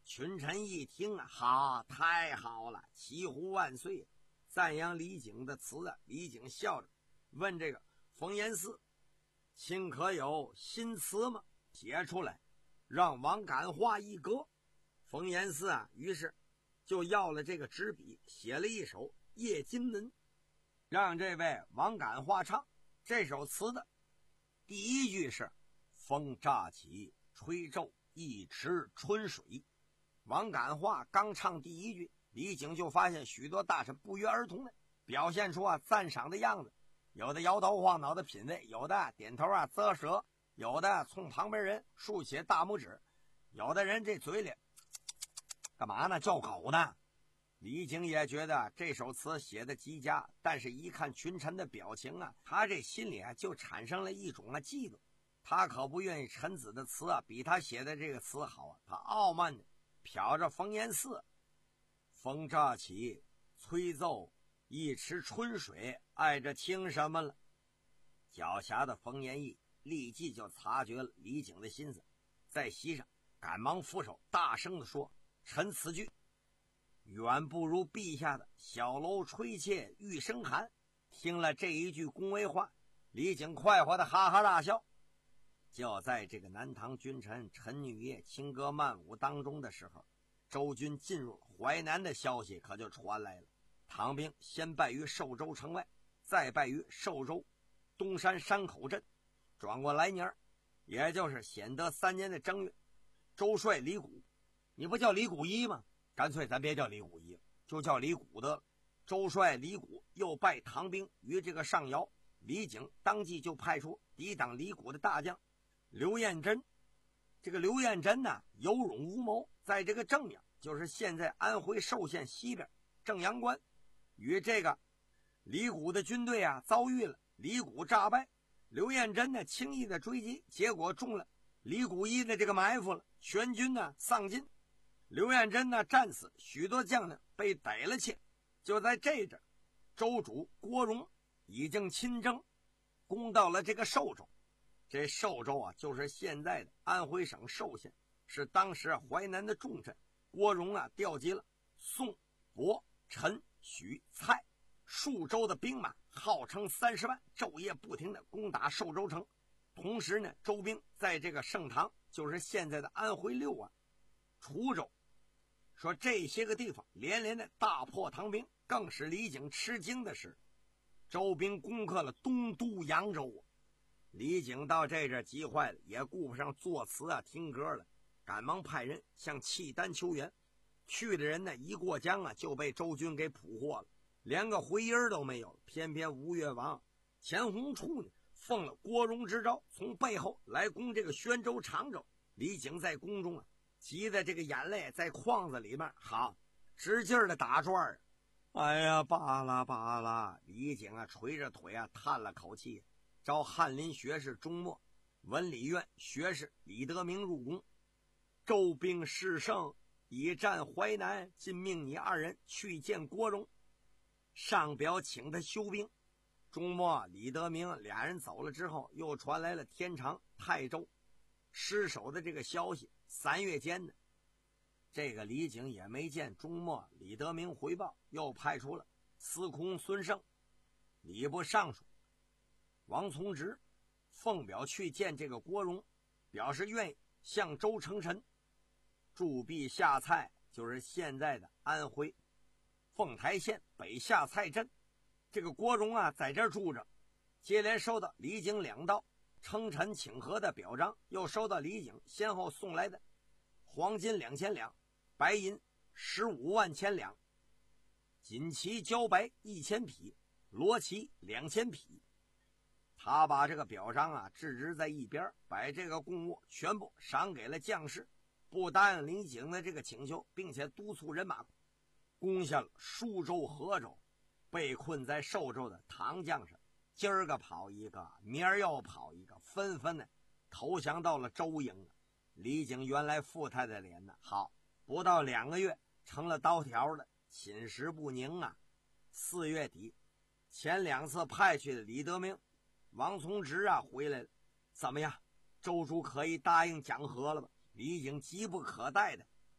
群臣一听啊，好，太好了，齐呼万岁，赞扬李景的词啊。李景笑着问这个冯延巳：“卿可有新词吗？写出来，让王感化一歌。”冯延巳啊，于是就要了这个纸笔，写了一首《夜金门》，让这位王感化唱。这首词的第一句是“风乍起吹皱一池春水”。王感化刚唱第一句，李景就发现许多大臣不约而同的表现出啊赞赏的样子，有的摇头晃脑的品味，有的点头啊啧舌，有的冲旁边人竖起大拇指，有的人这嘴里干嘛呢？叫狗呢。李景也觉得这首词写的极佳，但是一看群臣的表情啊，他这心里啊就产生了一种啊嫉妒。他可不愿意臣子的词啊比他写的这个词好啊。他傲慢的瞟着冯延巳：“风乍起吹奏一池春水，爱着听什么了？”狡黠的冯延巳立即就察觉了李景的心思，在席上赶忙俯首大声地说：“臣此句远不如陛下的小楼吹切玉声寒。”听了这一句恭维话，李景快活的哈哈大笑。就在这个南唐君臣陈女业轻歌曼舞当中的时候，周军进入淮南的消息可就传来了。唐兵先败于寿州城外，再败于寿州东山山口镇。转过来年，也就是显德三年的正月，周帅李谷，你不叫李谷一吗？干脆咱别叫李谷一，就叫李谷的了。周帅李谷又败唐兵于这个上饶，李景当即就派出抵挡李谷的大将刘彦珍。这个刘彦珍呢，有勇无谋，在这个正阳，就是现在安徽寿县西边正阳关，与这个李谷的军队啊遭遇了，李谷诈败，刘彦珍呢轻易的追击，结果中了李谷一的这个埋伏了，全军呢丧尽。刘彦珍呢战死，许多将领被逮了去。就在这阵，州主郭荣已经亲征，攻到了这个寿州。这寿州啊，就是现在的安徽省寿县，是当时淮南的重镇。郭荣啊，调集了宋、博、陈、许、蔡数州的兵马，号称三十万，昼夜不停的攻打寿州城。同时呢，周兵在这个盛唐，就是现在的安徽六安、滁州，说这些个地方连连的大破唐兵。更使李景吃惊的是，周兵攻克了东都扬州啊。李景到这阵急坏了，也顾不上作词啊听歌了，赶忙派人向契丹求援。去的人呢，一过江啊就被周军给捕获了，连个回音都没有。偏偏吴越王钱弘处呢奉了郭荣之招，从背后来攻这个宣州、常州。李景在宫中啊，急得这个眼泪在框子里面好使劲的打转儿。哎呀，罢了罢了！李景啊，捶着腿啊，叹了口气，召翰林学士钟默、文理院学士李德明入宫。周兵势盛，已占淮南，今命你二人去见郭荣，上表请他休兵。钟默、李德明俩人走了之后，又传来了天长、泰州失守的这个消息。三月间呢，这个李景也没见钟默、李德明回报，又派出了司空孙胜、礼部尚书王从直奉表去见这个郭荣，表示愿意向周称臣，驻跸下蔡，就是现在的安徽凤台县北下蔡镇。这个郭荣啊在这儿住着，接连收到李景两道称臣请和的表彰，又收到李景先后送来的黄金两千两、白银十五万千两、锦旗茭白一千匹、罗旗两千匹。他把这个表彰啊置之在一边，把这个贡物全部赏给了将士，不答应李景的这个请求，并且督促人马攻下了舒州、河州。被困在寿州的唐将士今儿个跑一个，明儿又跑一个，纷纷的投降到了周营。李景原来富态的脸呢，好不到两个月成了刀条的，寝食不宁啊。四月底，前两次派去的李德明、王从直啊回来了，怎么样？周主可以答应讲和了吧？李景急不可待的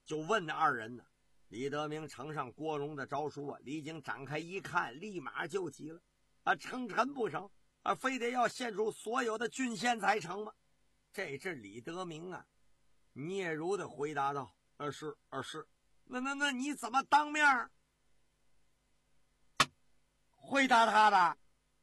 就问那二人呢。李德明呈上郭荣的诏书啊，李靖展开一看，立马就急了啊，称臣不成啊，非得要献出所有的郡县才成吗？这是李德明啊，嗫嚅的回答道：“呃，是，呃，是。那那那你怎么当面回答他的？”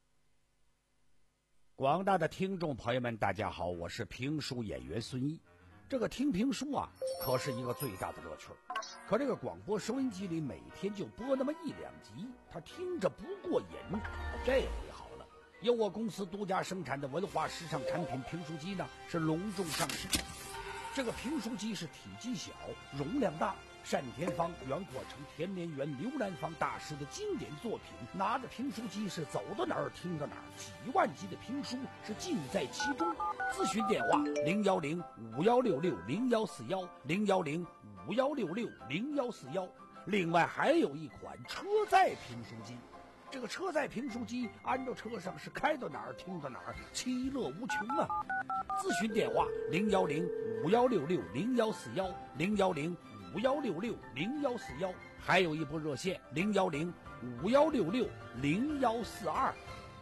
广大的听众朋友们，大家好，我是评书演员孙毅。这个听评书啊，可是一个最大的乐趣。可这个广播收音机里每天就播那么一两集，他听着不过瘾。这回好了，由我公司独家生产的文化时尚产品评书机呢，是隆重上市。这个评书机是体积小，容量大，单田芳、袁阔成、田连元、刘兰芳大师的经典作品，拿着评书机是走到哪儿听到哪儿，几万集的评书是尽在其中。咨询电话零幺零五幺六六零幺四幺零幺零五幺六六零幺四幺。另外还有一款车载评书机，这个车载评书机安到车上是开到哪儿听到哪儿，其乐无穷啊！咨询电话零幺零五幺六六零幺四幺零幺零五幺六六零幺四幺，还有一部热线零幺零五幺六六零幺四二。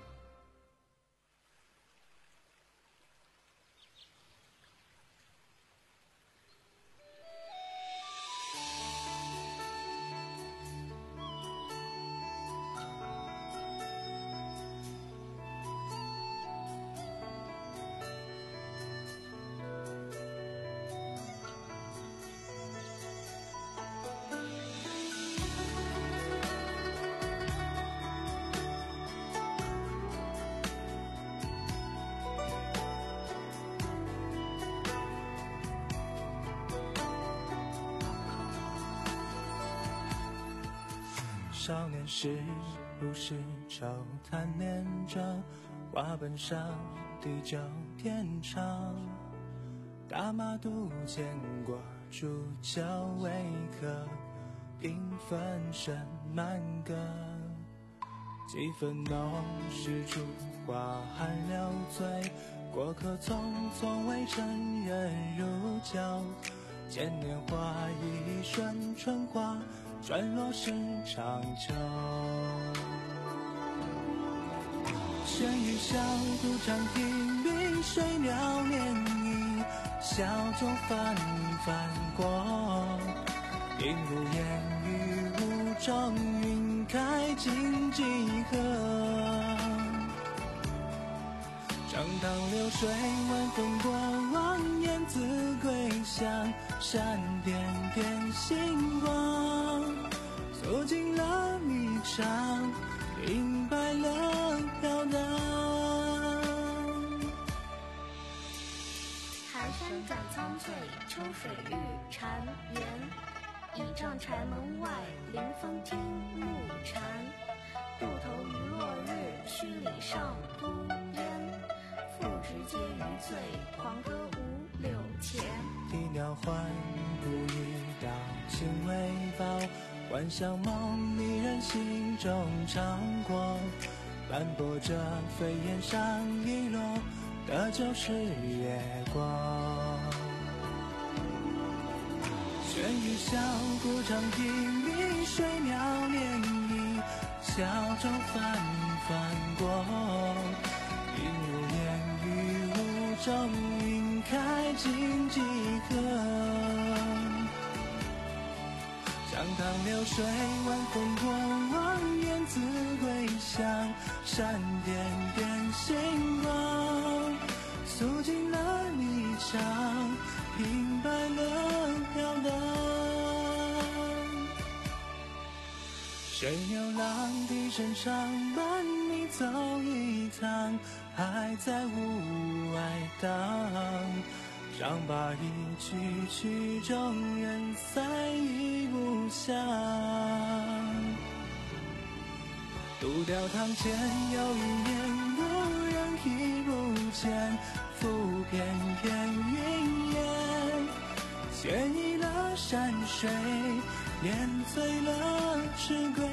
少年时不是愁贪恋着花本上地久天长，大马渡见过煮酒为客，缤纷声满阁，几分浓是烛花寒流醉，过客匆匆为尘人如酒，见年华一瞬春花转落是长久。悬于小渡长亭，云水袅涟漪，笑中泛泛过，映入烟雨雾中，云开尽几何。张汤流水晚风过往，雁字归乡，闪点点星光，诉尽了离场，明白了飘荡。 寒山转苍翠，秋水遇婵媛。倚杖柴门外，临风听暮蝉。渡头余落日，墟里上孤烟。复值皆余醉，狂歌五柳前。 啼鸟唤，不一道情为报，幻想梦迷人心中常过，斑驳着飞檐上遗落的就是月光。悬于小古长亭，碧水袅涟漪，笑中泛泛过，映入烟雨雾中，云开尽几何。江塘流水晚风过往，雁字归乡，闪点点星光，诉尽了离场，明白了飘荡。水牛郎的身上伴你走一趟，还在屋外荡，伤疤一曲曲中，人散已不响。渡钓堂前有一年，无人已不见，浮片片云烟，牵移了山水，碾碎了迟归。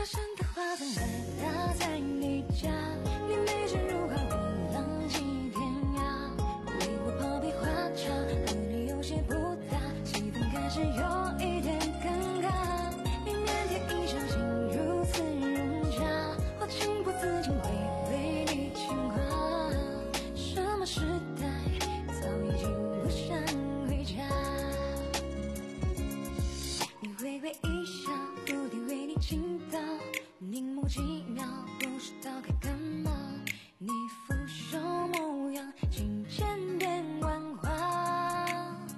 山的花灯还打在你家，你美人如花，我浪迹天涯。为我泡杯花茶，和你有些不搭，气氛开始有一点尴尬。你腼腆一场景如此融洽，我情不自禁会为你牵挂。什么时代，早已经不想回家。你微微一笑，蝴蝶为你倾倒，凝目几秒，不知道该干嘛。你俯首模样，琴键变万花。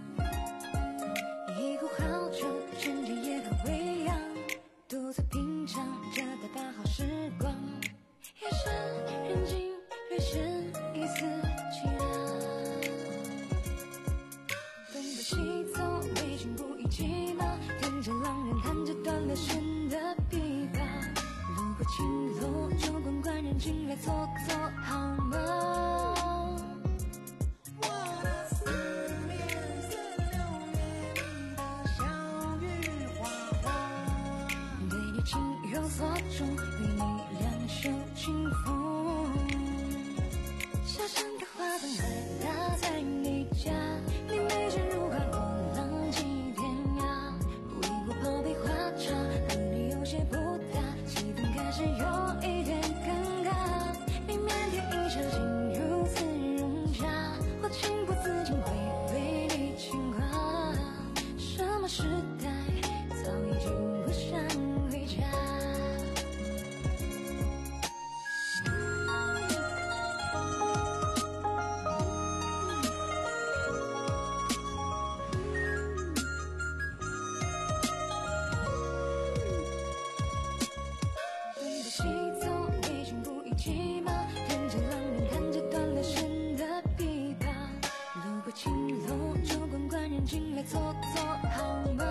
一壶好酒，趁着夜很微扬，独自品尝着的大好时光。夜深人静，略显一丝凄凉。东奔西走，未经不一骑马，听着浪人弹着断了弦的琵琶。路过青楼，酒馆官人进来坐坐好吗？ 我的思念似流年里的小雨花花， 对你情有所钟，与你两袖清风。下山的花灯还打在你家，你美人如花，我浪迹天涯。为我泡杯花茶，和你有些不搭，气氛开始有一点尴尬。你腼腆一场景如此融洽，我情不自禁会为你牵挂。什么时代，早已经不想回家。东奔西走，未经不一骑马，跟着浪人弹着断了弦的琵琶。路过青楼，酒馆官人进来坐坐好吗？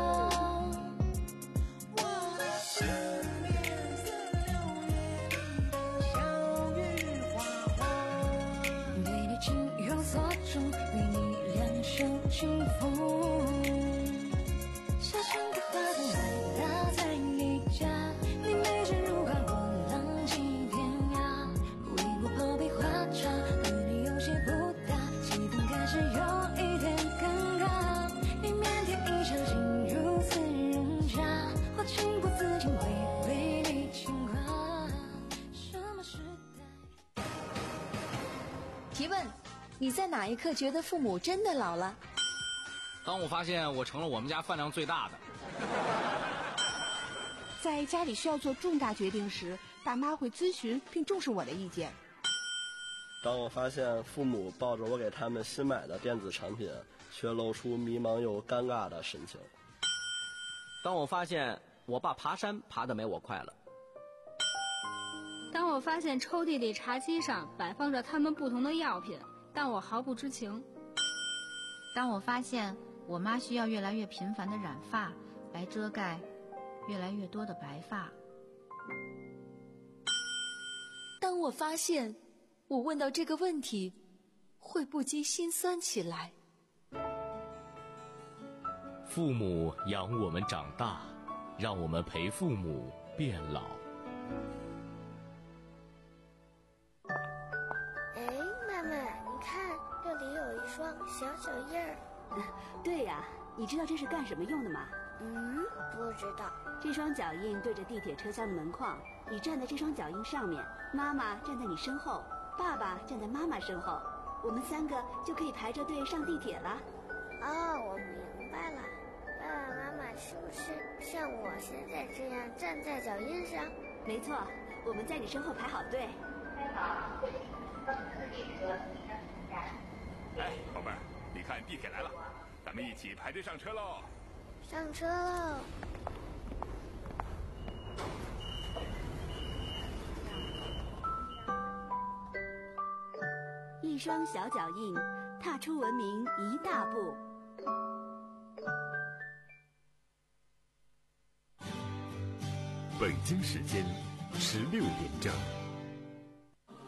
我的思念似流年里的小雨花花， 对你情有所钟，与你两袖清风。下山的花灯还打在你家，你美人如花，我浪迹天涯。为我泡杯花茶，和你有些不搭，气氛开始有一点尴尬。你腼腆一场景如此融洽，我情不自禁会为你牵挂。什么时代？ 提问：你在哪一刻觉得父母真的老了？ 当我发现我成了我们家饭量最大的。 在家里需要做重大决定时，爸妈会咨询并重视我的意见。 当我发现父母抱着我给他们新买的电子产品，却露出迷茫又尴尬的神情。 当我发现我爸爬山爬得没我快了。 当我发现抽屉里茶几上摆放着他们不同的药品，但我毫不知情。 当我发现我妈需要越来越频繁的染发，来遮盖越来越多的白发。 当我发现我问到这个问题，会不禁心酸起来。 父母养我们长大，让我们陪父母变老。 哎，妈妈，你看这里有一双小脚印儿。 对呀、啊，你知道这是干什么用的吗？ 嗯，不知道。 这双脚印对着地铁车厢的门框，你站在这双脚印上面，妈妈站在你身后，爸爸站在妈妈身后，我们三个就可以排着队上地铁了。 哦，我明白了。爸爸妈妈是不是像我现在这样站在脚印上？ 没错，我们在你身后排好队。 开好，四列车哎，宝贝儿，你看地铁来了，咱们一起排队上车喽！ 上车喽！ 一双小脚印，踏出文明一大步。 北京时间十六点整。